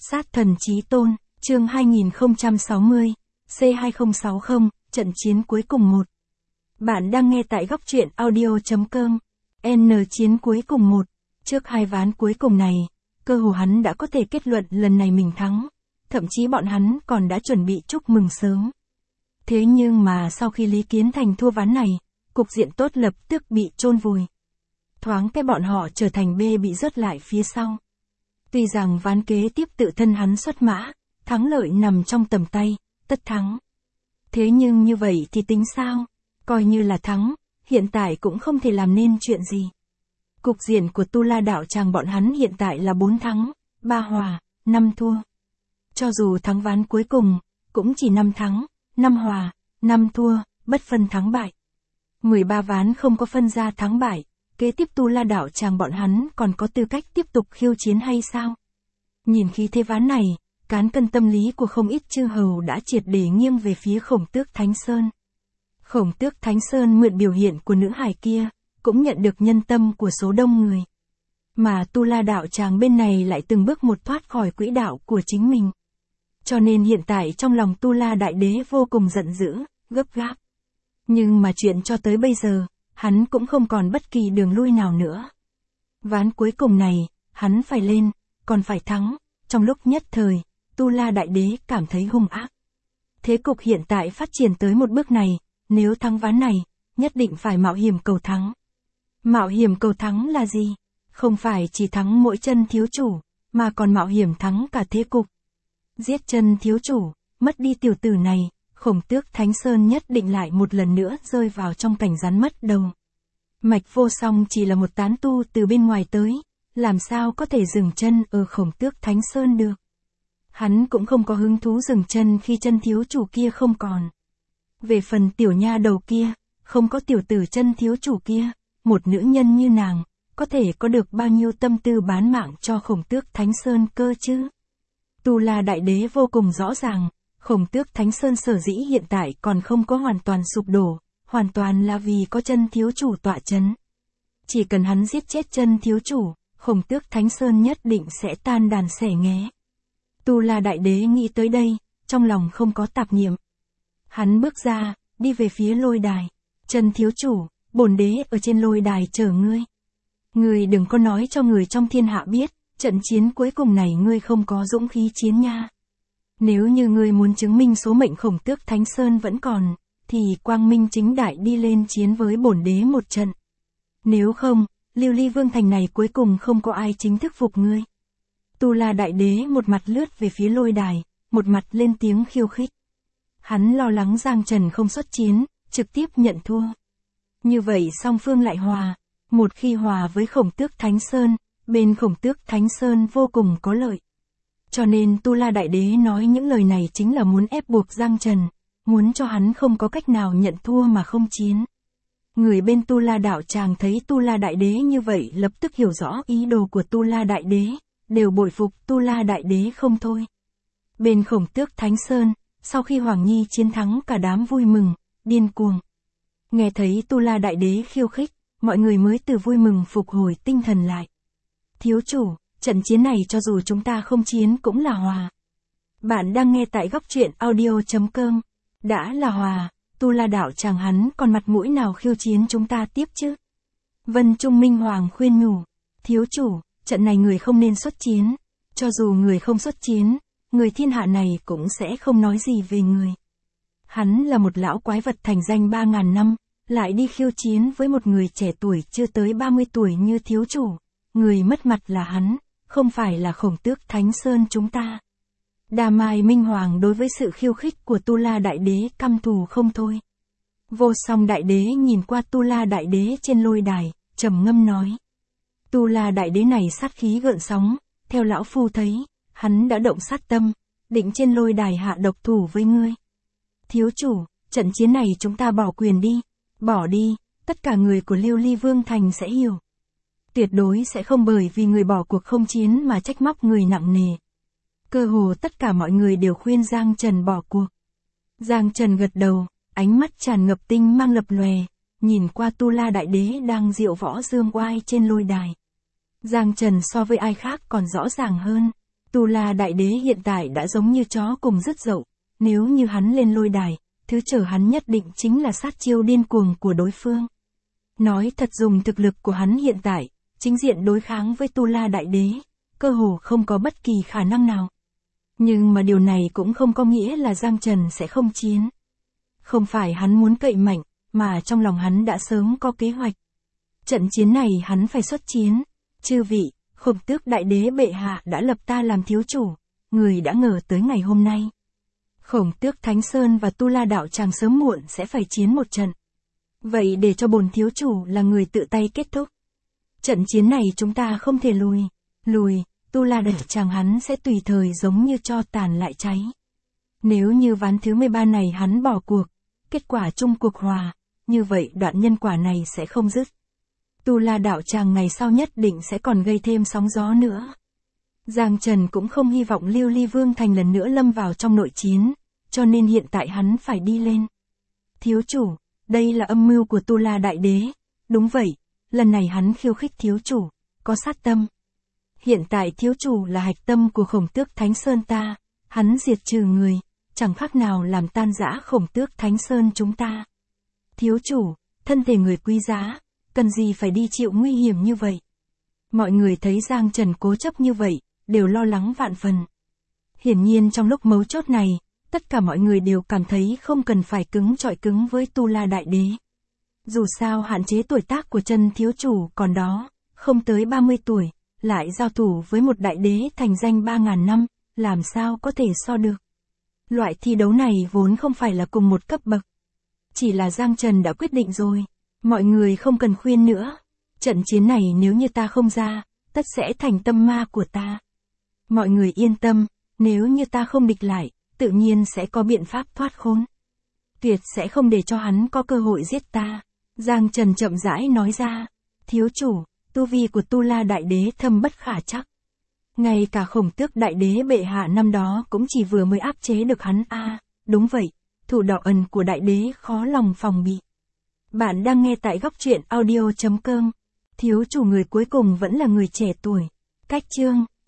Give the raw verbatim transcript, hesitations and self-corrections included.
Sát thần chí tôn, chương hai nghìn không trăm sáu mươi, C hai không sáu không, trận chiến cuối cùng một. Bạn đang nghe tại góc truyện audio.com. N chiến cuối cùng một. Trước hai ván cuối cùng này, cơ hồ hắn đã có thể kết luận lần này mình thắng. Thậm chí bọn hắn còn đã chuẩn bị chúc mừng sớm. Thế nhưng mà sau khi Lý Kiến Thành thua ván này, cục diện tốt lập tức bị chôn vùi. Thoáng cái bọn họ trở thành B bị rớt lại phía sau. Tuy rằng ván kế tiếp tự thân hắn xuất mã, thắng lợi nằm trong tầm tay, tất thắng. Thế nhưng như vậy thì tính sao? Coi như là thắng, hiện tại cũng không thể làm nên chuyện gì. Cục diện của Tu La đạo tràng bọn hắn hiện tại là bốn thắng, ba hòa, năm thua. Cho dù thắng ván cuối cùng, cũng chỉ năm thắng, năm hòa, năm thua, bất phân thắng bại. mười ba ván không có phân ra thắng bại, kế tiếp Tu La đạo tràng bọn hắn còn có tư cách tiếp tục khiêu chiến hay sao? Nhìn khí thế ván này, cán cân tâm lý của không ít chư hầu đã triệt để nghiêng về phía Khổng Tước Thánh Sơn. Khổng Tước Thánh Sơn mượn biểu hiện của nữ hài kia, cũng nhận được nhân tâm của số đông người. Mà Tu La đạo tràng bên này lại từng bước một thoát khỏi quỹ đạo của chính mình. Cho nên hiện tại trong lòng Tu La Đại Đế vô cùng giận dữ, gấp gáp. Nhưng mà chuyện cho tới bây giờ, hắn cũng không còn bất kỳ đường lui nào nữa. Ván cuối cùng này, hắn phải lên, còn phải thắng. Trong lúc nhất thời, Tu La Đại Đế cảm thấy hung ác. Thế cục hiện tại phát triển tới một bước này, nếu thắng ván này, nhất định phải mạo hiểm cầu thắng. Mạo hiểm cầu thắng là gì? Không phải chỉ thắng mỗi chân thiếu chủ, mà còn mạo hiểm thắng cả thế cục. Giết chân thiếu chủ, mất đi tiểu tử này, Khổng Tước Thánh Sơn nhất định lại một lần nữa rơi vào trong cảnh rắn mất đầu. Mạch Vô Song chỉ là một tán tu từ bên ngoài tới, làm sao có thể dừng chân ở Khổng Tước Thánh Sơn được. Hắn cũng không có hứng thú dừng chân khi chân thiếu chủ kia không còn. Về phần tiểu nha đầu kia, không có tiểu tử chân thiếu chủ kia, một nữ nhân như nàng, có thể có được bao nhiêu tâm tư bán mạng cho Khổng Tước Thánh Sơn cơ chứ. Tu La Đại Đế vô cùng rõ ràng, Khổng Tước Thánh Sơn sở dĩ hiện tại còn không có hoàn toàn sụp đổ, hoàn toàn là vì có chân thiếu chủ tọa chấn. Chỉ cần hắn giết chết chân thiếu chủ, Khổng Tước Thánh Sơn nhất định sẽ tan đàn xẻ nghé. Tu La Đại Đế nghĩ tới đây, trong lòng không có tạp niệm. Hắn bước ra, đi về phía lôi đài. Chân thiếu chủ, bổn đế ở trên lôi đài chờ ngươi. Ngươi đừng có nói cho người trong thiên hạ biết, trận chiến cuối cùng này ngươi không có dũng khí chiến nha. Nếu như ngươi muốn chứng minh số mệnh Khổng Tước Thánh Sơn vẫn còn, thì quang minh chính đại đi lên chiến với bổn đế một trận. Nếu không, Lưu Ly Vương thành này cuối cùng không có ai chính thức phục ngươi. Tu La Đại Đế một mặt lướt về phía lôi đài, một mặt lên tiếng khiêu khích. Hắn lo lắng Giang Trần không xuất chiến, trực tiếp nhận thua. Như vậy song phương lại hòa, một khi hòa với Khổng Tước Thánh Sơn, bên Khổng Tước Thánh Sơn vô cùng có lợi. Cho nên Tu La Đại Đế nói những lời này chính là muốn ép buộc Giang Trần, muốn cho hắn không có cách nào nhận thua mà không chiến. Người bên Tu La đạo tràng thấy Tu La Đại Đế như vậy lập tức hiểu rõ ý đồ của Tu La Đại Đế, đều bội phục Tu La Đại Đế không thôi. Bên Khổng Tước Thánh Sơn, sau khi Hoàng Nhi chiến thắng cả đám vui mừng, điên cuồng. Nghe thấy Tu La Đại Đế khiêu khích, mọi người mới từ vui mừng phục hồi tinh thần lại. Thiếu chủ, trận chiến này cho dù chúng ta không chiến cũng là hòa. Bạn đang nghe tại góc truyện audio.com. Đã là hòa, Tu La đạo tràng hắn còn mặt mũi nào khiêu chiến chúng ta tiếp chứ? Vân Trung Minh Hoàng khuyên nhủ. Thiếu chủ, trận này người không nên xuất chiến. Cho dù người không xuất chiến, người thiên hạ này cũng sẽ không nói gì về người. Hắn là một lão quái vật thành danh ba ngàn năm, lại đi khiêu chiến với một người trẻ tuổi chưa tới ba mươi tuổi như thiếu chủ. Người mất mặt là hắn, không phải là Khổng Tước Thánh Sơn chúng ta. Đa Mai Minh Hoàng đối với sự khiêu khích của Tu La Đại Đế căm thù không thôi. Vô Song Đại Đế nhìn qua Tu La Đại Đế trên lôi đài, trầm ngâm nói. Tu La Đại Đế này sát khí gợn sóng, theo lão phu thấy, hắn đã động sát tâm, định trên lôi đài hạ độc thủ với ngươi. Thiếu chủ, trận chiến này chúng ta bỏ quyền đi, bỏ đi, tất cả người của Lưu Ly Vương thành sẽ hiểu. Tuyệt đối sẽ không bởi vì người bỏ cuộc không chiến mà trách móc người nặng nề. Cơ hồ tất cả mọi người đều khuyên Giang Trần bỏ cuộc. Giang Trần gật đầu, ánh mắt tràn ngập tinh mang lập lòe, nhìn qua Tu La Đại Đế đang diệu võ dương oai trên lôi đài. Giang Trần so với ai khác còn rõ ràng hơn. Tu La Đại Đế hiện tại đã giống như chó cùng rứt dậu, nếu như hắn lên lôi đài, thứ chờ hắn nhất định chính là sát chiêu điên cuồng của đối phương. Nói thật, dùng thực lực của hắn hiện tại, chính diện đối kháng với Tu La Đại Đế, cơ hồ không có bất kỳ khả năng nào. Nhưng mà điều này cũng không có nghĩa là Giang Trần sẽ không chiến. Không phải hắn muốn cậy mạnh, mà trong lòng hắn đã sớm có kế hoạch. Trận chiến này hắn phải xuất chiến. Chư vị, Khổng Tước Đại Đế bệ hạ đã lập ta làm thiếu chủ, người đã ngờ tới ngày hôm nay. Khổng Tước Thánh Sơn và Tu La Đạo Tràng sớm muộn sẽ phải chiến một trận. Vậy để cho bổn thiếu chủ là người tự tay kết thúc. Trận chiến này chúng ta không thể lùi. Lùi, Tu La Đạo Tràng hắn sẽ tùy thời giống như tro tàn lại cháy. Nếu như ván thứ mười ba này hắn bỏ cuộc, kết quả chung cuộc hòa, như vậy đoạn nhân quả này sẽ không dứt. Tu La Đạo Tràng ngày sau nhất định sẽ còn gây thêm sóng gió nữa. Giang Trần cũng không hy vọng Lưu Ly Vương Thành lần nữa lâm vào trong nội chiến, cho nên hiện tại hắn phải đi lên. Thiếu chủ, đây là âm mưu của Tu La Đại Đế. Đúng vậy, lần này hắn khiêu khích thiếu chủ, có sát tâm. Hiện tại thiếu chủ là hạch tâm của Khổng Tước Thánh Sơn ta, hắn diệt trừ người, chẳng khác nào làm tan rã Khổng Tước Thánh Sơn chúng ta. Thiếu chủ, thân thể người quý giá, cần gì phải đi chịu nguy hiểm như vậy? Mọi người thấy Giang Trần cố chấp như vậy, đều lo lắng vạn phần. Hiển nhiên trong lúc mấu chốt này, tất cả mọi người đều cảm thấy không cần phải cứng chọi cứng với Tu La Đại Đế. Dù sao hạn chế tuổi tác của chân thiếu chủ còn đó, không tới ba mươi tuổi, lại giao thủ với một đại đế thành danh ba ngàn năm, làm sao có thể so được. Loại thi đấu này vốn không phải là cùng một cấp bậc. Chỉ là Giang Trần đã quyết định rồi, mọi người không cần khuyên nữa. Trận chiến này nếu như ta không ra, tất sẽ thành tâm ma của ta. Mọi người yên tâm, nếu như ta không địch lại, tự nhiên sẽ có biện pháp thoát khốn. Tuyệt sẽ không để cho hắn có cơ hội giết ta. Giang Trần chậm rãi nói ra, thiếu chủ, tu vi của Tu La Đại Đế thâm bất khả chắc. Ngay cả Khổng Tước Đại Đế bệ hạ năm đó cũng chỉ vừa mới áp chế được hắn a. À, đúng vậy, thủ đoạn ẩn của Đại Đế khó lòng phòng bị. Bạn đang nghe tại góc truyện audio chấm com. Thiếu chủ người cuối cùng vẫn là người trẻ tuổi. Cách chương